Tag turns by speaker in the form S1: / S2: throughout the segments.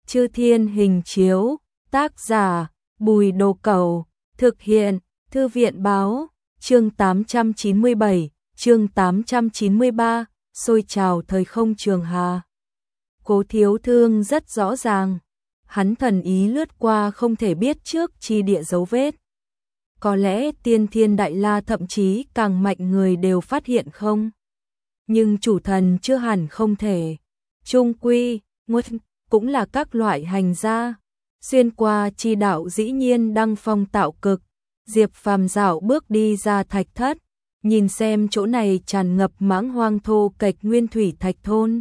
S1: Chư Thiên Hình Chiếu, tác giả, Bùi Đồ Cẩu, thực hiện, Thư viện Báo, chương 897, chương 893, xôi trào thời không Trường Hà. Cố Thiếu Thương rất rõ ràng, hắn thần ý lướt qua không thể biết trước chi địa dấu vết. Có lẽ Tiên Thiên Đại La thậm chí càng mạnh người đều phát hiện không. Nhưng chủ thần chưa hẳn không thể. Trung quy, cũng là các loại hành gia. Xuyên qua chi đạo dĩ nhiên đăng phong tạo cực. Diệp Phàm dạo bước đi ra thạch thất, nhìn xem chỗ này tràn ngập mãng hoang thô kệch nguyên thủy thạch thôn.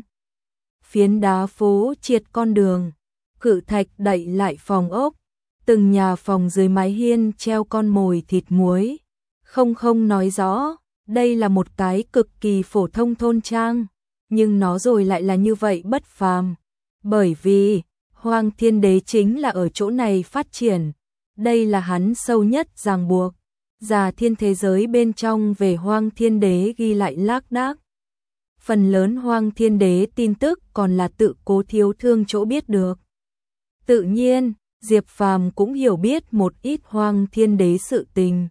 S1: Phiến đá phố triệt con đường, cự thạch đậy lại phòng ốc, từng nhà phòng dưới mái hiên treo con mồi thịt muối. Không nói rõ, đây là một cái cực kỳ phổ thông thôn trang, nhưng nó rồi lại là như vậy bất phàm. Bởi vì, Hoang Thiên Đế chính là ở chỗ này phát triển, đây là hắn sâu nhất ràng buộc. Già thiên thế giới bên trong về Hoang Thiên Đế ghi lại lác đác. Phần lớn Hoang Thiên Đế tin tức còn là tự Cố Thiếu Thương chỗ biết được. Tự nhiên, Diệp Phàm cũng hiểu biết một ít Hoang Thiên Đế sự tình.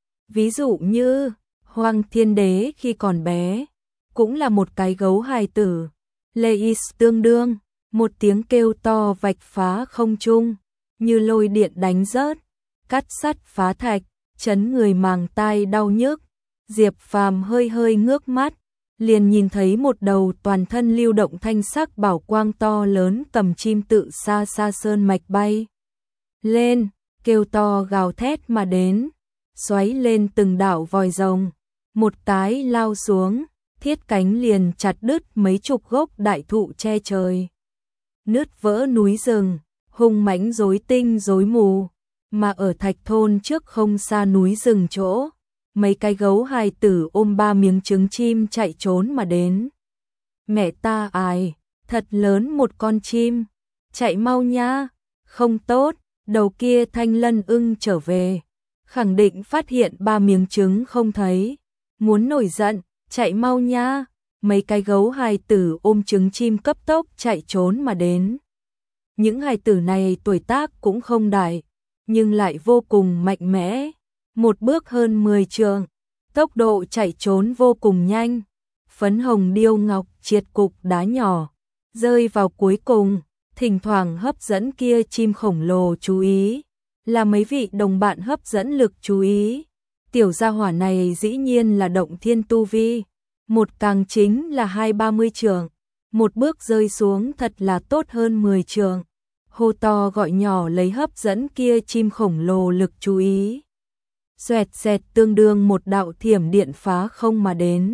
S1: Ví dụ như, Hoang Thiên Đế khi còn bé, cũng là một cái gấu hài tử. Leis tương đương, một tiếng kêu to vạch phá không trung, như lôi điện đánh rớt, cắt sắt phá thạch, chấn người màng tai đau nhức. Diệp Phàm hơi ngước mắt, liền nhìn thấy một đầu toàn thân lưu động thanh sắc bảo quang to lớn cầm chim tự xa sơn mạch bay lên, kêu to gào thét mà đến, xoáy lên từng đảo vòi rồng, một cái lao xuống, thiết cánh liền chặt đứt mấy chục gốc đại thụ che trời. Nứt vỡ núi rừng, hung mãnh rối tinh rối mù, mà ở thạch thôn trước không xa núi rừng chỗ, mấy cái gấu hài tử ôm 3 miếng trứng chim chạy trốn mà đến. Mẹ ta ài, thật lớn một con chim, chạy mau nha, không tốt, đầu kia Thanh Lân ưng trở về, khẳng định phát hiện 3 miếng trứng không thấy, muốn nổi giận, chạy mau nha. Mấy cái gấu hài tử ôm trứng chim cấp tốc chạy trốn mà đến. Những hài tử này tuổi tác cũng không đại, nhưng lại vô cùng mạnh mẽ, một bước hơn 10 trượng, tốc độ chạy trốn vô cùng nhanh. Phấn hồng điêu ngọc triệt cục đá nhỏ, rơi vào cuối cùng, thỉnh thoảng hấp dẫn kia chim khổng lồ chú ý, là mấy vị đồng bạn hấp dẫn lực chú ý. Tiểu gia hỏa này dĩ nhiên là động thiên tu vi, một càng chính là 20-30 trượng, một bước rơi xuống thật là tốt hơn 10 trượng. Hô to gọi nhỏ lấy hấp dẫn kia chim khổng lồ lực chú ý. Xoẹt xẹt tương đương một đạo thiểm điện phá không mà đến,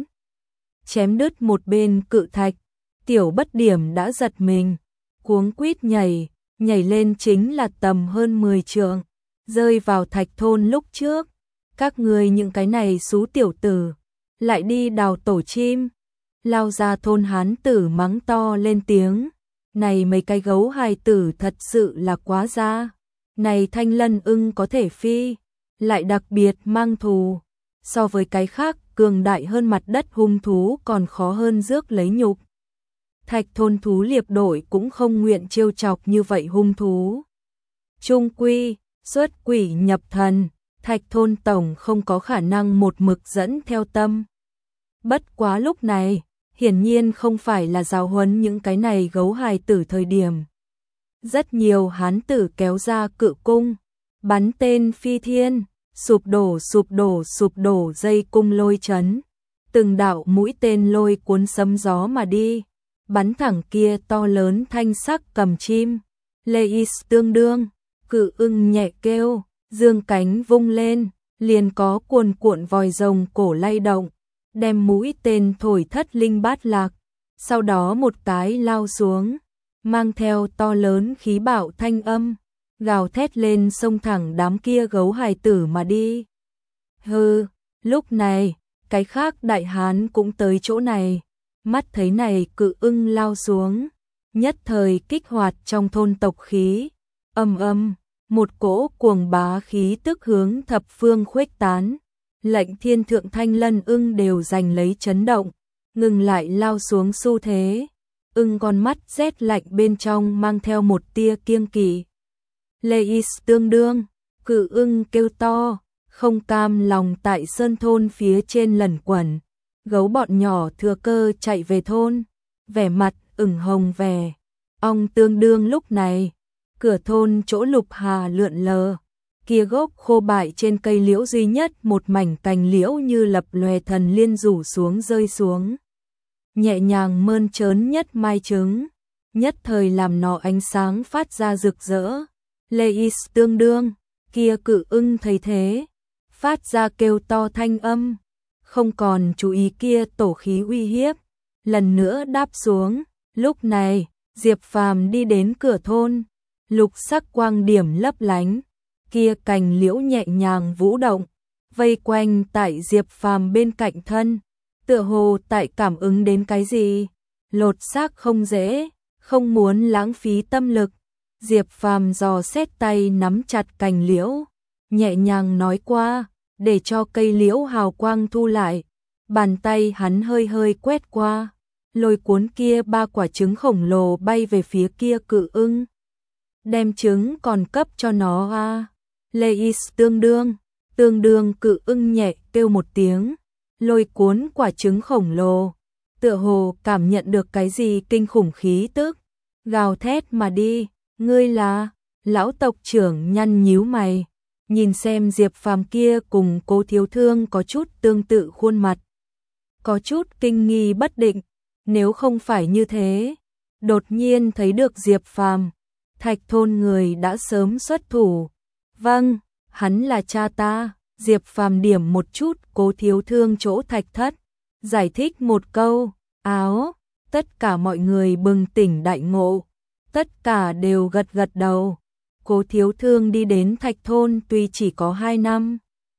S1: chém đứt một bên cự thạch. Tiểu Bất Điểm đã giật mình, cuống quýt nhảy lên chính là tầm hơn 10 trượng, rơi vào thạch thôn lúc trước. Các người những cái này xú tiểu tử, lại đi đào tổ chim. Lao ra thôn hán tử mắng to lên tiếng. Này mấy cái gấu hài tử thật sự là quá ra. Này Thanh Lân ưng có thể phi, lại đặc biệt mang thù. So với cái khác cường đại hơn mặt đất hung thú còn khó hơn rước lấy nhục. Thạch thôn thú liệp đội cũng không nguyện trêu chọc như vậy hung thú. Trung quy, xuất quỷ nhập thần, thạch thôn tổng không có khả năng một mực dẫn theo tâm. Bất quá lúc này, hiển nhiên không phải là giáo huấn những cái này gấu hài tử thời điểm. Rất nhiều hán tử kéo ra cự cung, bắn tên phi thiên, sụp đổ dây cung lôi chấn. Từng đạo mũi tên lôi cuốn sấm gió mà đi, bắn thẳng kia to lớn thanh sắc cầm chim. Leis tương đương, cự ưng nhẹ kêu, dương cánh vung lên, liền có cuồn vòi rồng cổ lay động, đem mũi tên thổi thất linh bát lạc, sau đó một cái lao xuống, mang theo to lớn khí bạo thanh âm, gào thét lên xông thẳng đám kia gấu hài tử mà đi. Hừ, lúc này, cái khác đại hán cũng tới chỗ này, mắt thấy này cự ưng lao xuống, nhất thời kích hoạt trong thôn tộc khí, một cỗ cuồng bá khí tức hướng thập phương khuếch tán. Lệnh thiên thượng Thanh Lân ưng đều giành lấy chấn động, ngừng lại lao xuống xu thế. ưng con mắt rét lạnh bên trong mang theo một tia kiêng kỵ. Leis tương đương, cự ưng kêu to, không cam lòng tại sơn thôn phía trên lẩn quẩn. Gấu bọn nhỏ thừa cơ chạy về thôn, vẻ mặt ửng hồng vẻ. Ong tương đương lúc này, cửa thôn chỗ Lục Hà lượn lờ, kia gốc khô bại trên cây liễu duy nhất một mảnh cành liễu như lập lòe thần liên rủ xuống rơi xuống. Nhẹ nhàng mơn trớn nhất mai trứng, nhất thời làm nó ánh sáng phát ra rực rỡ. Leis tương đương, kia cự ưng thấy thế, phát ra kêu to thanh âm, không còn chú ý kia tổ khí uy hiếp, lần nữa đáp xuống. Lúc này, Diệp Phàm đi đến cửa thôn, lục sắc quang điểm lấp lánh, kia cành liễu nhẹ nhàng vũ động, vây quanh tại Diệp Phàm bên cạnh thân, tựa hồ tại cảm ứng đến cái gì. Lột xác không dễ, không muốn lãng phí tâm lực. Diệp Phàm dò xét tay nắm chặt cành liễu, nhẹ nhàng nói qua, để cho cây liễu hào quang thu lại. Bàn tay hắn hơi hơi quét qua, lôi cuốn kia 3 quả trứng khổng lồ bay về phía kia cự ưng. Đem trứng còn cấp cho nó a. Leis tương đương cự ưng nhẹ kêu một tiếng, lôi cuốn quả trứng khổng lồ, tựa hồ cảm nhận được cái gì kinh khủng khí tức, gào thét mà đi. Ngươi là? Lão tộc trưởng nhăn nhíu mày, nhìn xem Diệp Phàm kia cùng Cố Thiếu Thương có chút tương tự khuôn mặt, có chút kinh nghi bất định. Nếu không phải như thế, đột nhiên thấy được Diệp Phàm, Thạch thôn người đã sớm xuất thủ. Vâng, hắn là cha ta. Diệp Phàm điểm một chút Cố Thiếu Thương chỗ Thạch thất, giải thích một câu. Áo, tất cả mọi người bừng tỉnh đại ngộ, tất cả đều gật gật đầu. Cố Thiếu Thương đi đến Thạch thôn tuy chỉ có 2 năm,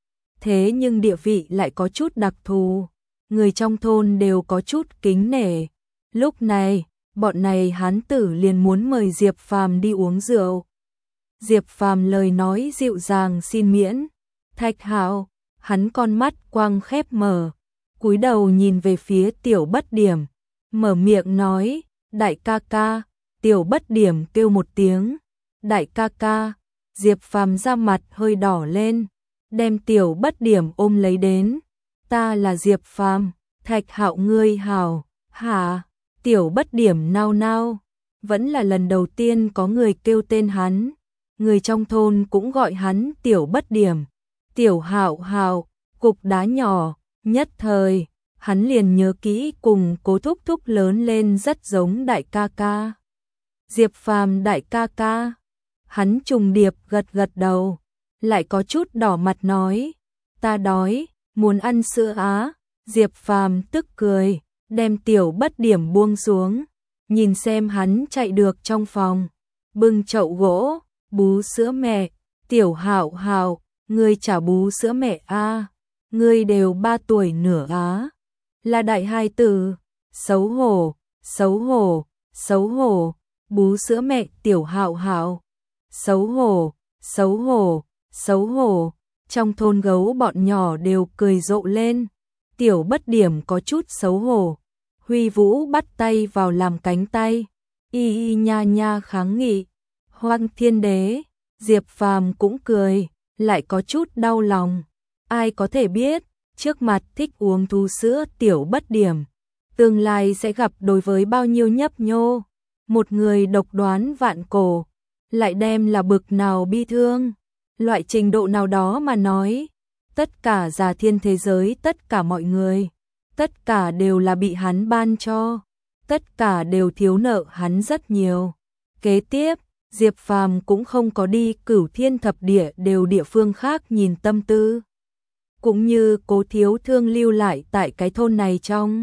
S1: thế nhưng địa vị lại có chút đặc thù, người trong thôn đều có chút kính nể. Lúc này, bọn này hán tử liền muốn mời Diệp Phàm đi uống rượu. Diệp Phàm lời nói dịu dàng xin miễn. Thạch Hạo, hắn con mắt quang khép mở, cúi đầu nhìn về phía Tiểu Bất Điểm, mở miệng nói, đại ca ca. Tiểu Bất Điểm kêu một tiếng, đại ca ca. Diệp Phàm ra mặt hơi đỏ lên, đem Tiểu Bất Điểm ôm lấy đến. Ta là Diệp Phàm. Thạch Hạo ngươi hảo. Hả? Tiểu Bất Điểm nao nao, vẫn là lần đầu tiên có người kêu tên hắn, người trong thôn cũng gọi hắn Tiểu Bất Điểm. Tiểu Hạo Hạo, cục đá nhỏ, nhất thời, hắn liền nhớ kỹ cùng Cố thúc thúc lớn lên rất giống đại ca ca. Diệp Phàm đại ca ca. Hắn trùng điệp gật gật đầu, lại có chút đỏ mặt nói, ta đói, muốn ăn sữa á. Diệp Phàm tức cười, đem Tiểu Bất Điểm buông xuống, nhìn xem hắn chạy được trong phòng, bưng chậu gỗ, bú sữa mẹ. Tiểu Hạo Hạo, ngươi chả bú sữa mẹ a? Ngươi đều 3 tuổi nửa á, là đại hài tử. Xấu hổ, xấu hổ, xấu hổ. Bú sữa mẹ Tiểu Hạo Hạo. Xấu hổ, xấu hổ, xấu hổ. Trong thôn gấu bọn nhỏ đều cười rộ lên. Tiểu Bất Điểm có chút xấu hổ, Huy Vũ bắt tay vào làm cánh tay, y y nha nha kháng nghị. Hoang Thiên Đế. Diệp Phàm cũng cười, lại có chút đau lòng. Ai có thể biết, trước mặt thích uống thú sữa Tiểu Bất Điểm, tương lai sẽ gặp đối với bao nhiêu nhấp nhô. Một người độc đoán vạn cổ, lại đem là bực nào bi thương. Loại trình độ nào đó mà nói, tất cả già thiên thế giới, tất cả mọi người, tất cả đều là bị hắn ban cho, tất cả đều thiếu nợ hắn rất nhiều. Kế tiếp, Diệp Phàm cũng không có đi Cửu Thiên Thập Địa đều địa phương khác nhìn tâm tư, cũng như Cố Thiếu Thương lưu lại tại cái thôn này trong.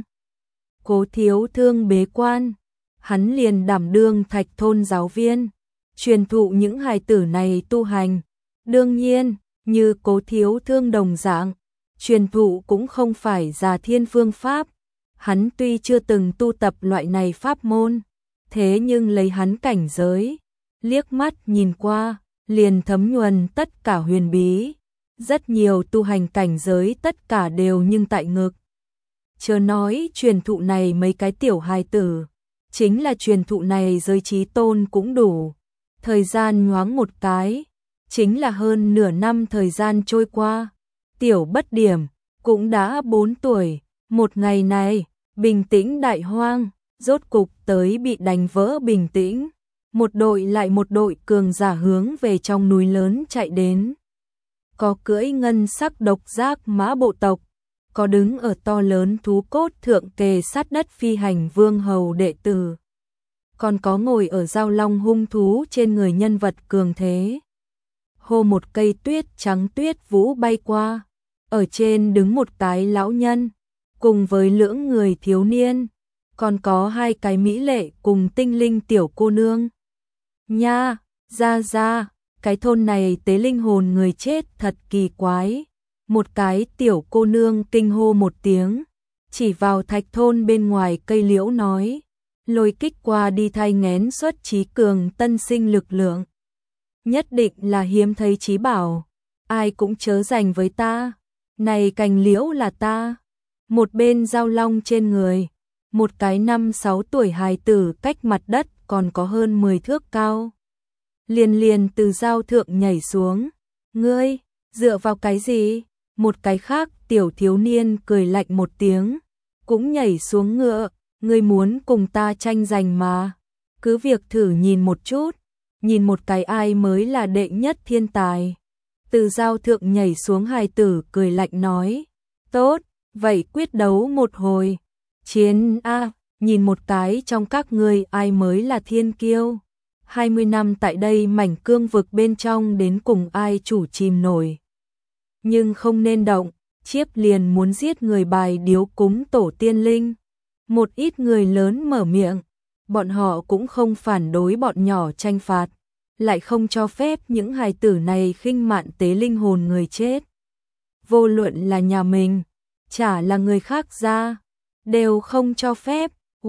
S1: Cố Thiếu Thương bế quan, hắn liền đảm đương Thạch thôn giáo viên, truyền thụ những hài tử này tu hành. Đương nhiên, như Cố Thiếu Thương đồng dạng, truyền thụ cũng không phải già thiên phương pháp. Hắn tuy chưa từng tu tập loại này pháp môn, thế nhưng lấy hắn cảnh giới, liếc mắt nhìn qua, liền thấm nhuần tất cả huyền bí. Rất nhiều tu hành cảnh giới tất cả đều nhưng tại ngực. Chớ nói truyền thụ này mấy cái tiểu hài tử, chính là truyền thụ này giới chí tôn cũng đủ. Thời gian nhoáng một cái, chính là hơn nửa năm thời gian trôi qua. Tiểu Bất Điểm cũng đã 4 tuổi, một ngày này, bình tĩnh đại hoang, rốt cục tới bị đánh vỡ bình tĩnh. Một đội lại một đội cường giả hướng về trong núi lớn chạy đến. Có cưỡi ngân sắc độc giác mã bộ tộc, có đứng ở to lớn thú cốt thượng kề sát đất phi hành vương hầu đệ tử, còn có ngồi ở giao long hung thú trên người nhân vật cường thế. Hô một cây tuyết trắng tuyết vũ bay qua, ở trên đứng một cái lão nhân, cùng với lưỡng người thiếu niên, còn có hai cái mỹ lệ cùng tinh linh tiểu cô nương. Nha, ra, cái thôn này tế linh hồn người chết thật kỳ quái. Một cái tiểu cô nương kinh hô một tiếng, chỉ vào thạch thôn bên ngoài cây liễu nói, lôi kích qua đi thay ngén xuất trí cường tân sinh lực lượng. Nhất định là hiếm thấy trí bảo, ai cũng chớ giành với ta, này cành liễu là ta. Một bên giao long trên người, một cái 5-6 tuổi hài tử cách mặt đất còn có hơn 10 thước cao. Liền từ giao thượng nhảy xuống, ngươi, dựa vào cái gì? Một cái khác tiểu thiếu niên cười lạnh một tiếng, cũng nhảy xuống ngựa, ngươi muốn cùng ta tranh giành mà, cứ việc thử nhìn một chút, nhìn một cái ai mới là đệ nhất thiên tài. Từ giao thượng nhảy xuống hài tử cười lạnh nói, tốt, vậy quyết đấu một hồi, chiến a, nhìn một cái trong các ngươi ai mới là thiên kiêu. 20 năm tại đây mảnh cương vực bên trong đến cùng ai chủ chìm nổi. Nhưng không nên động, chiếp liền muốn giết người bài điếu cúng tổ tiên linh. Một ít người lớn mở miệng, bọn họ cũng không phản đối bọn nhỏ tranh phạt, lại không cho phép những hài tử này khinh mạn tế linh hồn người chết. Vô luận là nhà mình, chả là người khác ra, đều không cho phép.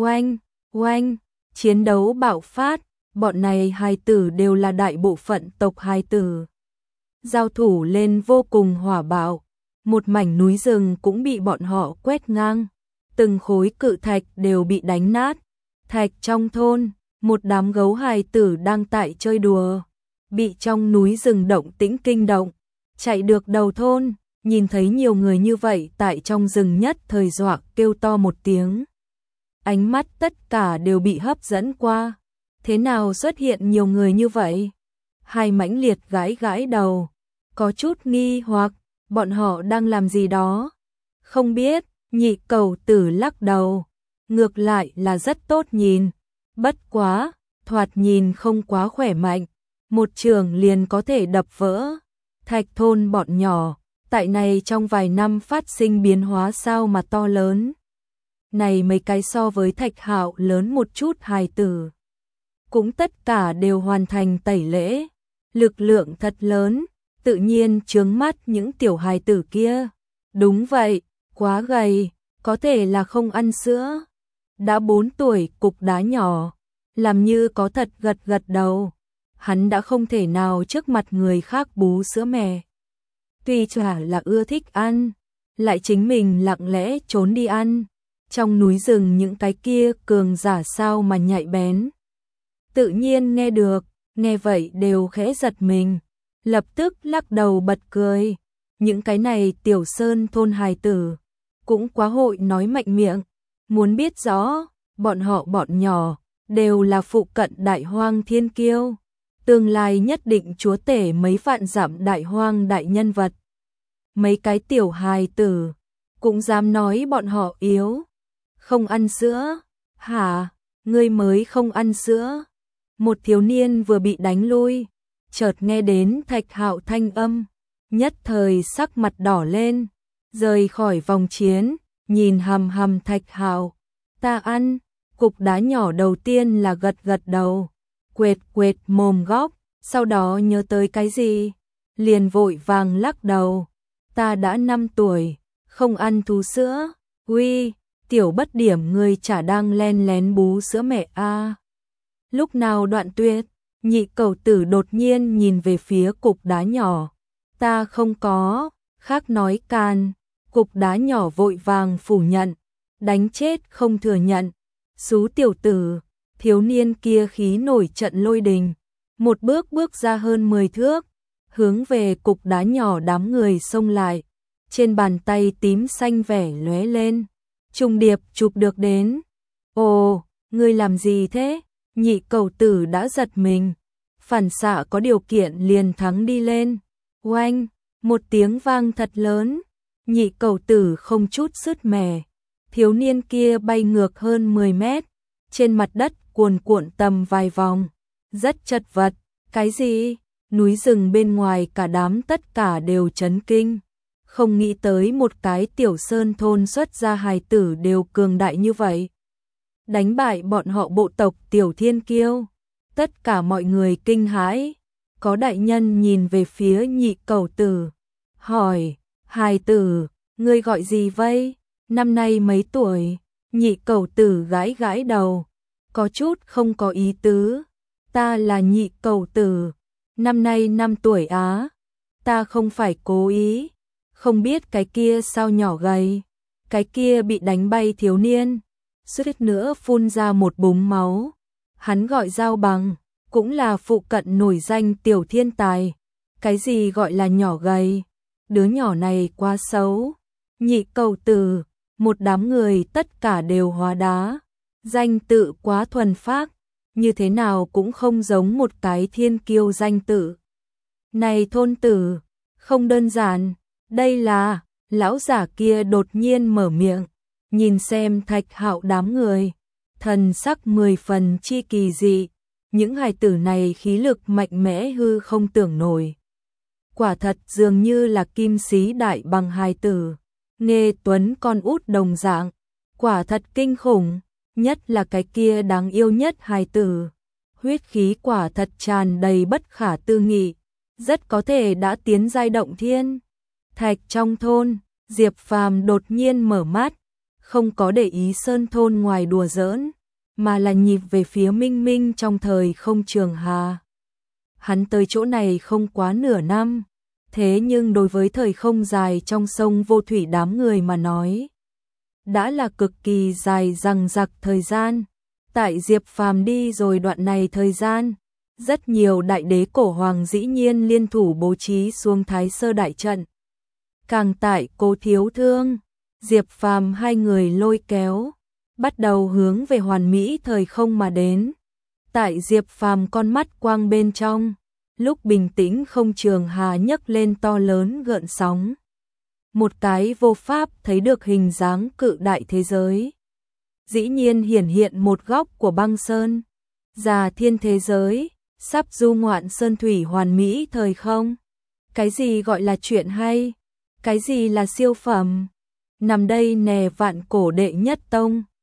S1: Oanh, chiến đấu bạo phát, bọn này hài tử đều là đại bộ phận tộc hài tử. Giao thủ lên vô cùng hỏa bạo, một mảnh núi rừng cũng bị bọn họ quét ngang, từng khối cự thạch đều bị đánh nát. Thạch trong thôn, một đám gấu hài tử đang tại chơi đùa, bị trong núi rừng động tĩnh kinh động, chạy được đầu thôn, nhìn thấy nhiều người như vậy tại trong rừng nhất thời dọa kêu to một tiếng. Ánh mắt tất cả đều bị hấp dẫn qua, thế nào xuất hiện nhiều người như vậy? Hai mãnh liệt gãi đầu, có chút nghi hoặc, bọn họ đang làm gì đó? Không biết, nhị cầu tử lắc đầu, ngược lại là rất tốt nhìn, bất quá, thoạt nhìn không quá khỏe mạnh, một trường liền có thể đập vỡ. Thạch thôn bọn nhỏ, tại này trong vài năm phát sinh biến hóa sao mà to lớn. Này mấy cái so với Thạch Hạo lớn một chút hài tử, cũng tất cả đều hoàn thành tẩy lễ, lực lượng thật lớn, tự nhiên chướng mắt những tiểu hài tử kia. Đúng vậy, quá gầy, có thể là không ăn sữa. Đã 4 tuổi cục đá nhỏ, làm như có thật gật đầu. Hắn đã không thể nào trước mặt người khác bú sữa mẹ. Tuy chả là ưa thích ăn, lại chính mình lặng lẽ trốn đi ăn. Trong núi rừng những cái kia cường giả sao mà nhạy bén. Tự nhiên nghe được, nghe vậy đều khẽ giật mình, lập tức lắc đầu bật cười. Những cái này tiểu sơn thôn hài tử, cũng quá hội nói mạnh miệng, muốn biết rõ, bọn nhỏ, đều là phụ cận đại hoang thiên kiêu. Tương lai nhất định chúa tể mấy vạn dặm đại hoang đại nhân vật. Mấy cái tiểu hài tử, cũng dám nói bọn họ yếu. Không ăn sữa, hả, ngươi mới không ăn sữa. Một thiếu niên vừa bị đánh lui, chợt nghe đến Thạch Hạo thanh âm, nhất thời sắc mặt đỏ lên, rời khỏi vòng chiến, nhìn hằm Thạch Hạo. Ta ăn, cục đá nhỏ đầu tiên là gật đầu, quệt mồm góc, sau đó nhớ tới cái gì, liền vội vàng lắc đầu. Ta đã 5 tuổi, không ăn thú sữa. Uy, Tiểu Bất Điểm ngươi chả đang len lén bú sữa mẹ a? Lúc nào Đoạn Tuyết, nhị cầu tử đột nhiên nhìn về phía cục đá nhỏ. Ta không có, khác nói can. Cục đá nhỏ vội vàng phủ nhận, đánh chết không thừa nhận. Xú tiểu tử, Thiếu niên kia khí nổi trận lôi đình, một bước bước ra hơn 10 thước, hướng về cục đá nhỏ đám người xông lại. Trên bàn tay tím xanh vẻ lóe lên, trùng điệp chụp được đến. Ồ, ngươi làm gì thế? Nhị cầu tử đã giật mình, phản xạ có điều kiện liền thắng đi lên. Oanh, một tiếng vang thật lớn, nhị cầu tử không chút sứt mẻ. Thiếu niên kia bay ngược hơn 10 mét, trên mặt đất cuồn cuộn tầm vài vòng, rất chật vật. Cái gì? Núi rừng bên ngoài cả đám tất cả đều chấn kinh. Không nghĩ tới một cái tiểu sơn thôn xuất ra hài tử đều cường đại như vậy. Đánh bại bọn họ bộ tộc Tiểu Thiên Kiêu. Tất cả mọi người kinh hãi. Có đại nhân nhìn về phía nhị cầu tử, hỏi, hài tử, ngươi gọi gì vậy? Năm nay mấy tuổi? Nhị cầu tử gãi gãi đầu, có chút không có ý tứ. Ta là nhị cầu tử, năm nay 5 tuổi á. Ta không phải cố ý, không biết cái kia sao nhỏ gầy. Cái kia bị đánh bay thiếu niên, suýt nữa phun ra một búng máu. Hắn gọi Giao Bằng, cũng là phụ cận nổi danh tiểu thiên tài. Cái gì gọi là nhỏ gầy? Đứa nhỏ này quá xấu. Nhị cầu tử, một đám người tất cả đều hóa đá. Danh tự quá thuần phác, như thế nào cũng không giống một cái thiên kiêu danh tự. Này thôn tử, không đơn giản, đây là, lão giả kia đột nhiên mở miệng, nhìn xem Thạch Hạo đám người, thần sắc 10 phần chi kỳ dị, những hài tử này khí lực mạnh mẽ hư không tưởng nổi. Quả thật dường như là kim sĩ đại bằng hài tử, Nghê Tuấn con út đồng dạng, quả thật kinh khủng, nhất là cái kia đáng yêu nhất hài tử. Huyết khí quả thật tràn đầy bất khả tư nghị, rất có thể đã tiến giai động thiên. Thạch trong thôn, Diệp Phàm đột nhiên mở mắt, không có để ý sơn thôn ngoài đùa giỡn, mà là nhịp về phía Minh Minh trong thời không Trường Hà. Hắn tới chỗ này không quá nửa năm, thế nhưng đối với thời không dài trong sông vô thủy đám người mà nói, đã là cực kỳ dài dằng dặc thời gian. Tại Diệp Phàm đi rồi đoạn này thời gian, rất nhiều đại đế cổ hoàng dĩ nhiên liên thủ bố trí xuống Thái Sơ đại trận. Càng tại Cố Thiếu Thương, Diệp Phàm hai người lôi kéo, bắt đầu hướng về hoàn mỹ thời không mà đến. Tại Diệp Phàm con mắt quang bên trong, lúc bình tĩnh không Trường Hà nhấc lên to lớn gợn sóng. Một cái vô pháp thấy được hình dáng cự đại thế giới. Dĩ nhiên hiển hiện một góc của băng sơn, già thiên thế giới, sắp du ngoạn sơn thủy hoàn mỹ thời không. Cái gì gọi là chuyện hay? Cái gì là siêu phẩm? Nằm đây nè vạn cổ đệ nhất tông,